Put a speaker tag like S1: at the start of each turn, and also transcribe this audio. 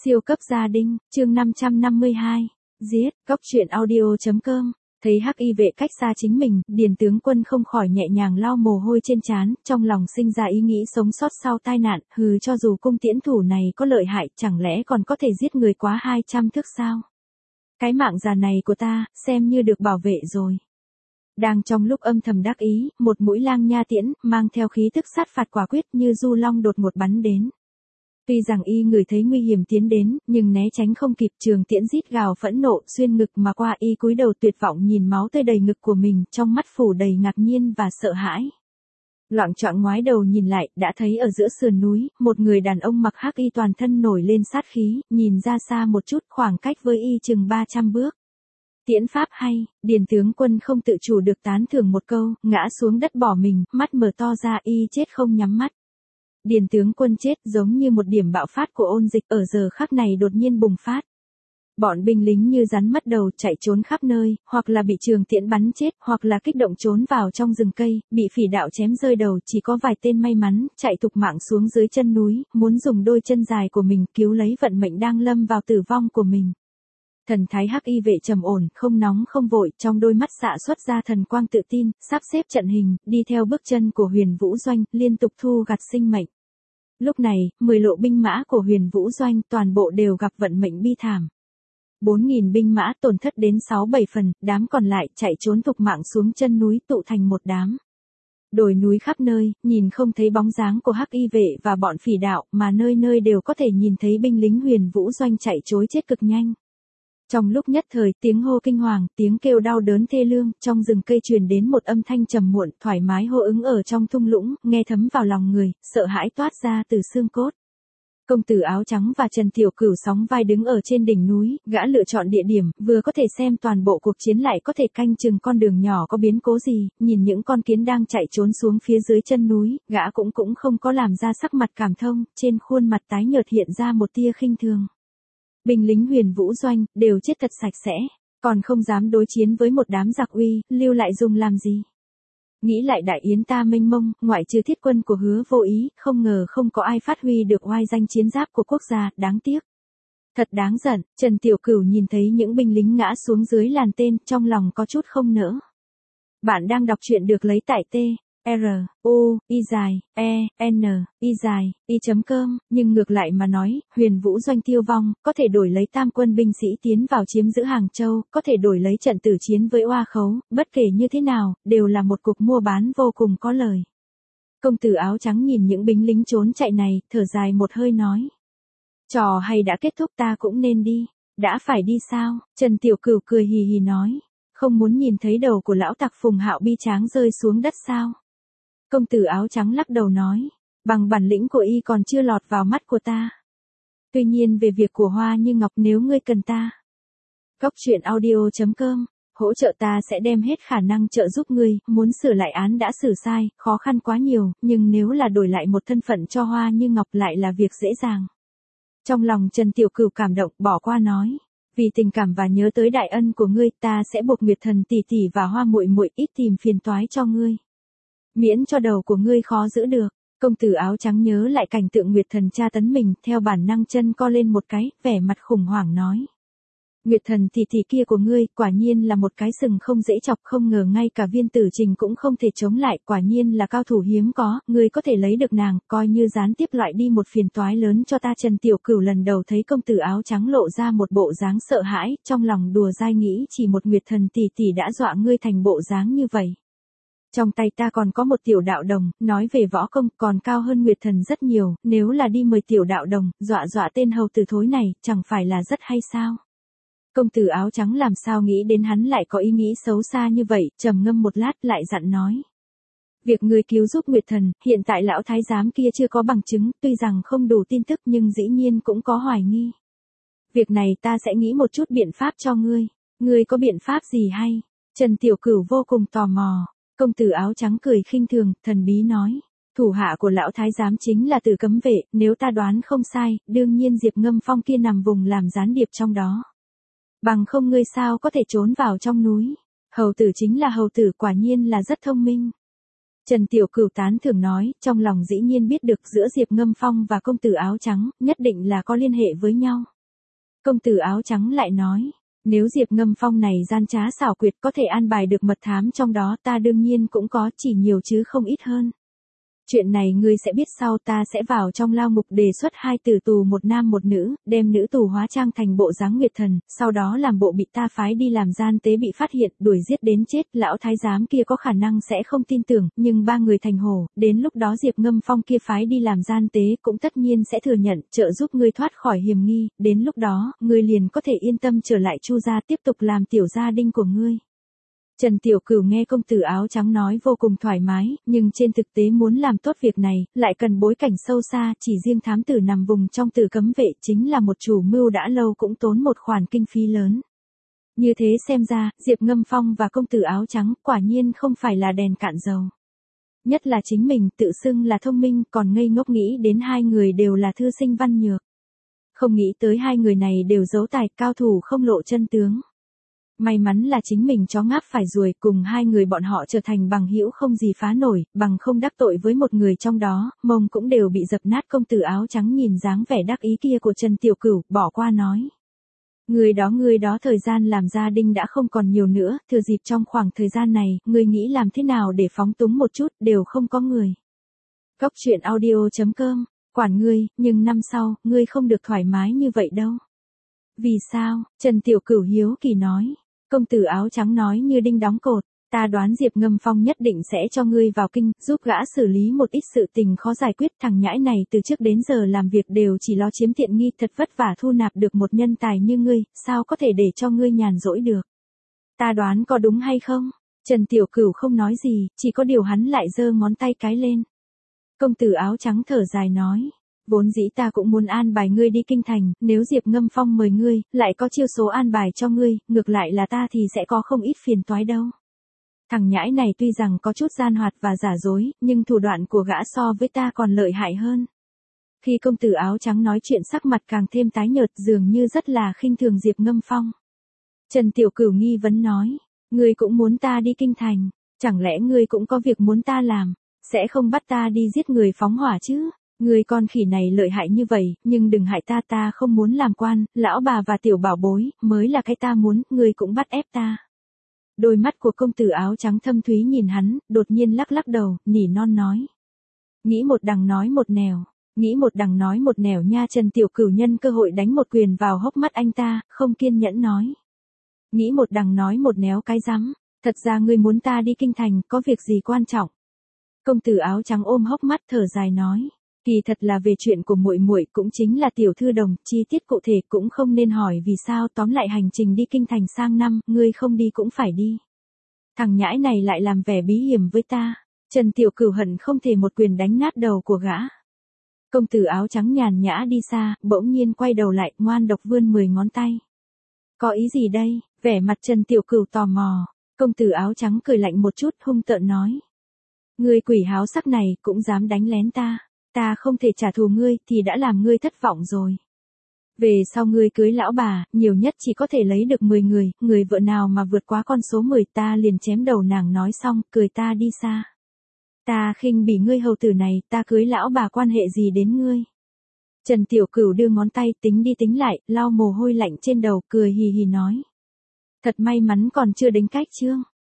S1: Siêu cấp gia đình, chương 552. Giết, góc truyện audio.com. Thấy Hắc Y vệ cách xa chính mình, Điền tướng quân không khỏi nhẹ nhàng lau mồ hôi trên trán, trong lòng sinh ra ý nghĩ sống sót sau tai nạn, cho dù cung tiễn thủ này có lợi hại, chẳng lẽ còn có thể giết người quá 200 thước sao? Cái mạng già này của ta, xem như được bảo vệ rồi. Đang trong lúc âm thầm đắc ý, một mũi lang nha tiễn, mang theo khí tức sát phạt quả quyết như du long đột ngột bắn đến. Tuy rằng y người thấy nguy hiểm tiến đến, nhưng né tránh không kịp, trường tiễn rít gào phẫn nộ, xuyên ngực mà qua, y cúi đầu tuyệt vọng nhìn máu tươi đầy ngực của mình, trong mắt phủ đầy ngạc nhiên và sợ hãi. Loạng choạng ngoái đầu nhìn lại, đã thấy ở giữa sườn núi, một người đàn ông mặc hắc y toàn thân nổi lên sát khí, nhìn ra xa một chút, khoảng cách với y chừng 300 bước. Tiễn pháp hay, Điền tướng quân không tự chủ được tán thưởng một câu, ngã xuống đất bỏ mình, mắt mở to ra, y chết không nhắm mắt. Điền tướng quân chết giống như một điểm bạo phát của ôn dịch ở giờ khắc này đột nhiên bùng phát. Bọn binh lính như rắn mất đầu chạy trốn khắp nơi, hoặc là bị trường tiễn bắn chết, hoặc là kích động trốn vào trong rừng cây, bị phỉ đạo chém rơi đầu, chỉ có vài tên may mắn, chạy thục mạng xuống dưới chân núi, muốn dùng đôi chân dài của mình cứu lấy vận mệnh đang lâm vào tử vong của mình. Thần thái Hắc Y vệ trầm ổn, không nóng không vội, trong đôi mắt xạ xuất ra thần quang tự tin, sắp xếp trận hình, đi theo bước chân của Huyền Vũ Doanh, liên tục thu gặt sinh mệnh. Lúc này, 10 lộ binh mã của Huyền Vũ Doanh toàn bộ đều gặp vận mệnh bi thảm. 4.000 binh mã tổn thất đến 6-7 phần, đám còn lại chạy trốn thục mạng xuống chân núi tụ thành một đám. Đồi núi khắp nơi, nhìn không thấy bóng dáng của Hắc Y vệ và bọn phỉ đạo, mà nơi nơi đều có thể nhìn thấy binh lính Huyền Vũ Doanh chạy trối chết cực nhanh. Trong lúc nhất thời, tiếng hô kinh hoàng, tiếng kêu đau đớn thê lương, trong rừng cây truyền đến một âm thanh trầm muộn, thoải mái hô ứng ở trong thung lũng, nghe thấm vào lòng người, sợ hãi toát ra từ xương cốt. Công tử áo trắng và Trần Tiểu Cửu sóng vai đứng ở trên đỉnh núi, gã lựa chọn địa điểm, vừa có thể xem toàn bộ cuộc chiến lại có thể canh chừng con đường nhỏ có biến cố gì, nhìn những con kiến đang chạy trốn xuống phía dưới chân núi, gã cũng không có làm ra sắc mặt cảm thông, trên khuôn mặt tái nhợt hiện ra một tia khinh thường. Binh lính Huyền Vũ Doanh, đều chết thật sạch sẽ, còn không dám đối chiến với một đám giặc uy, lưu lại dùng làm gì. Nghĩ lại đại yến ta mênh mông, ngoại trừ thiết quân của Hứa Vô Ý, không ngờ không có ai phát huy được oai danh chiến giáp của quốc gia, đáng tiếc. Thật đáng giận, Trần Tiểu Cửu nhìn thấy những binh lính ngã xuống dưới làn tên, trong lòng có chút không nỡ. Bạn đang đọc truyện được lấy tại TRUIZIE-N-I.com, nhưng ngược lại mà nói, Huyền Vũ Doanh tiêu vong, có thể đổi lấy tam quân binh sĩ tiến vào chiếm giữ Hàng Châu, có thể đổi lấy trận tử chiến với Oa Khấu, bất kể như thế nào, đều là một cuộc mua bán vô cùng có lời. Công tử áo trắng nhìn những binh lính trốn chạy này, thở dài một hơi nói. Trò hay đã kết thúc, ta cũng nên đi. Đã phải đi sao? Trần Tiểu Cửu cười hì hì nói. Không muốn nhìn thấy đầu của lão tặc Phùng Hạo bi tráng rơi xuống đất sao? Công tử áo trắng lắc đầu nói, bằng bản lĩnh của y còn chưa lọt vào mắt của ta. Tuy nhiên về việc của Hoa Như Ngọc, nếu ngươi cần ta, góc truyện audio.com, hỗ trợ ta sẽ đem hết khả năng trợ giúp ngươi, muốn sửa lại án đã xử sai, khó khăn quá nhiều, nhưng nếu là đổi lại một thân phận cho Hoa Như Ngọc lại là việc dễ dàng. Trong lòng Trần Tiểu Cửu cảm động, bỏ qua nói. Vì tình cảm và nhớ tới đại ân của ngươi, ta sẽ buộc Nguyệt Thần tỷ tỷ và Hoa muội muội ít tìm phiền toái cho ngươi. Miễn cho đầu của ngươi khó giữ được. Công tử áo trắng nhớ lại cảnh tượng Nguyệt Thần tra tấn mình, theo bản năng chân co lên một cái, vẻ mặt khủng hoảng nói. Nguyệt Thần tỷ tỷ kia của ngươi, quả nhiên là một cái sừng không dễ chọc, không ngờ ngay cả Viên Tử Trình cũng không thể chống lại, quả nhiên là cao thủ hiếm có, ngươi có thể lấy được nàng, coi như gián tiếp loại đi một phiền toái lớn cho ta. Trần Tiểu Cửu lần đầu thấy công tử áo trắng lộ ra một bộ dáng sợ hãi, trong lòng đùa dai nghĩ chỉ một Nguyệt Thần tỷ tỷ đã dọa ngươi thành bộ dáng như vậy. Trong tay ta còn có một tiểu đạo đồng, nói về võ công còn cao hơn Nguyệt Thần rất nhiều, nếu là đi mời tiểu đạo đồng, dọa tên hầu tử thối này, chẳng phải là rất hay sao? Công tử áo trắng làm sao nghĩ đến hắn lại có ý nghĩ xấu xa như vậy, trầm ngâm một lát lại dặn nói. Việc người cứu giúp Nguyệt Thần, hiện tại lão thái giám kia chưa có bằng chứng, tuy rằng không đủ tin tức nhưng dĩ nhiên cũng có hoài nghi. Việc này ta sẽ nghĩ một chút biện pháp cho ngươi. Ngươi có biện pháp gì hay? Trần Tiểu Cửu vô cùng tò mò. Công tử áo trắng cười khinh thường, thần bí nói. Thủ hạ của lão thái giám chính là Tử Cấm vệ, nếu ta đoán không sai, đương nhiên Diệp Ngâm Phong kia nằm vùng làm gián điệp trong đó. Bằng không ngươi sao có thể trốn vào trong núi. Hầu tử chính là hầu tử, quả nhiên là rất thông minh. Trần Tiểu Cửu tán thưởng nói, trong lòng dĩ nhiên biết được giữa Diệp Ngâm Phong và công tử áo trắng, nhất định là có liên hệ với nhau. Công tử áo trắng lại nói, nếu Diệp Ngâm Phong này gian trá xảo quyệt có thể an bài được mật thám trong đó ta đương nhiên cũng có, chỉ nhiều chứ không ít hơn. Chuyện này ngươi sẽ biết sau, ta sẽ vào trong lao ngục đề xuất 2 tử tù, một nam một nữ, đem nữ tù hóa trang thành bộ dáng nguyệt thần, sau đó làm bộ bị ta phái đi làm gian tế bị phát hiện, đuổi giết đến chết. Lão thái giám kia có khả năng sẽ không tin tưởng, nhưng 3 người thành hổ, đến lúc đó Diệp Ngâm Phong kia phái đi làm gian tế cũng tất nhiên sẽ thừa nhận, trợ giúp ngươi thoát khỏi hiểm nghi, đến lúc đó, ngươi liền có thể yên tâm trở lại Chu gia tiếp tục làm tiểu gia đinh của ngươi. Trần Tiểu Cửu nghe công tử áo trắng nói vô cùng thoải mái, nhưng trên thực tế muốn làm tốt việc này, lại cần bối cảnh sâu xa, chỉ riêng thám tử nằm vùng trong Tử Cấm Vệ chính là một chủ mưu đã lâu cũng tốn một khoản kinh phí lớn. Như thế xem ra, Diệp Ngâm Phong và công tử áo trắng quả nhiên không phải là đèn cạn dầu. Nhất là chính mình tự xưng là thông minh còn ngây ngốc nghĩ đến 2 người đều là thư sinh văn nhược. Không nghĩ tới 2 người này đều giấu tài, cao thủ không lộ chân tướng. May mắn là chính mình chó ngáp phải ruồi, cùng 2 người bọn họ trở thành bằng hữu không gì phá nổi, bằng không đắc tội với một người trong đó, mông cũng đều bị dập nát. Công tử áo trắng nhìn dáng vẻ đắc ý kia của Trần Tiểu Cửu, bỏ qua nói. Người đó thời gian làm gia đinh đã không còn nhiều nữa, thừa dịp trong khoảng thời gian này, người nghĩ làm thế nào để phóng túng một chút, đều không có người. Cóc truyện audio.com, quản ngươi, nhưng năm sau, ngươi không được thoải mái như vậy đâu. Vì sao? Trần Tiểu Cửu hiếu kỳ nói. Công tử áo trắng nói như đinh đóng cột, ta đoán Diệp Ngâm Phong nhất định sẽ cho ngươi vào kinh, giúp gã xử lý một ít sự tình khó giải quyết. Thằng nhãi này từ trước đến giờ làm việc đều chỉ lo chiếm tiện nghi, thật vất vả thu nạp được một nhân tài như ngươi, sao có thể để cho ngươi nhàn rỗi được. Ta đoán có đúng hay không? Trần Tiểu Cửu không nói gì, chỉ có điều hắn lại giơ ngón tay cái lên. Công tử áo trắng thở dài nói. Vốn dĩ ta cũng muốn an bài ngươi đi kinh thành, nếu Diệp Ngâm Phong mời ngươi, lại có chiêu số an bài cho ngươi, ngược lại là ta thì sẽ có không ít phiền toái đâu. Thằng nhãi này tuy rằng có chút gian hoạt và giả dối, nhưng thủ đoạn của gã so với ta còn lợi hại hơn. Khi công tử áo trắng nói chuyện sắc mặt càng thêm tái nhợt, dường như rất là khinh thường Diệp Ngâm Phong. Trần Tiểu Cửu nghi vấn nói, ngươi cũng muốn ta đi kinh thành, chẳng lẽ ngươi cũng có việc muốn ta làm, sẽ không bắt ta đi giết người phóng hỏa chứ? Người con khỉ này lợi hại như vậy, nhưng đừng hại ta, ta không muốn làm quan, lão bà và tiểu bảo bối, mới là cái ta muốn, người cũng bắt ép ta. Đôi mắt của công tử áo trắng thâm thúy nhìn hắn, đột nhiên lắc lắc đầu, nỉ non nói. Nghĩ một đằng nói một nẻo, nghĩ một đằng nói một nẻo nha. Trần Tiểu Cửu nhân cơ hội đánh một quyền vào hốc mắt anh ta, không kiên nhẫn nói. Nghĩ một đằng nói một néo cái rắm, thật ra ngươi muốn ta đi kinh thành, có việc gì quan trọng? Công tử áo trắng ôm hốc mắt thở dài nói. Kỳ thật là về chuyện của muội muội, cũng chính là tiểu thư đồng, chi tiết cụ thể cũng không nên hỏi vì sao, tóm lại hành trình đi kinh thành sang năm, ngươi không đi cũng phải đi. Thằng nhãi này lại làm vẻ bí hiểm với ta. Trần Tiểu Cửu hận không thể một quyền đánh nát đầu của gã. Công tử áo trắng nhàn nhã đi xa, bỗng nhiên quay đầu lại, ngoan độc vươn 10 ngón tay. Có ý gì đây? Vẻ mặt Trần Tiểu Cửu tò mò. Công tử áo trắng cười lạnh một chút, hung tợn nói. Ngươi quỷ háo sắc này cũng dám đánh lén ta. Ta không thể trả thù ngươi thì đã làm ngươi thất vọng rồi. Về sau ngươi cưới lão bà, nhiều nhất chỉ có thể lấy được 10 người, người vợ nào mà vượt quá con số 10 ta liền chém đầu nàng. Nói xong, cười ta đi xa. Ta khinh bỉ ngươi hầu tử này, ta cưới lão bà quan hệ gì đến ngươi? Trần Tiểu Cửu đưa ngón tay tính đi tính lại, lau mồ hôi lạnh trên đầu, cười hì hì nói. Thật may mắn còn chưa đến cách chương.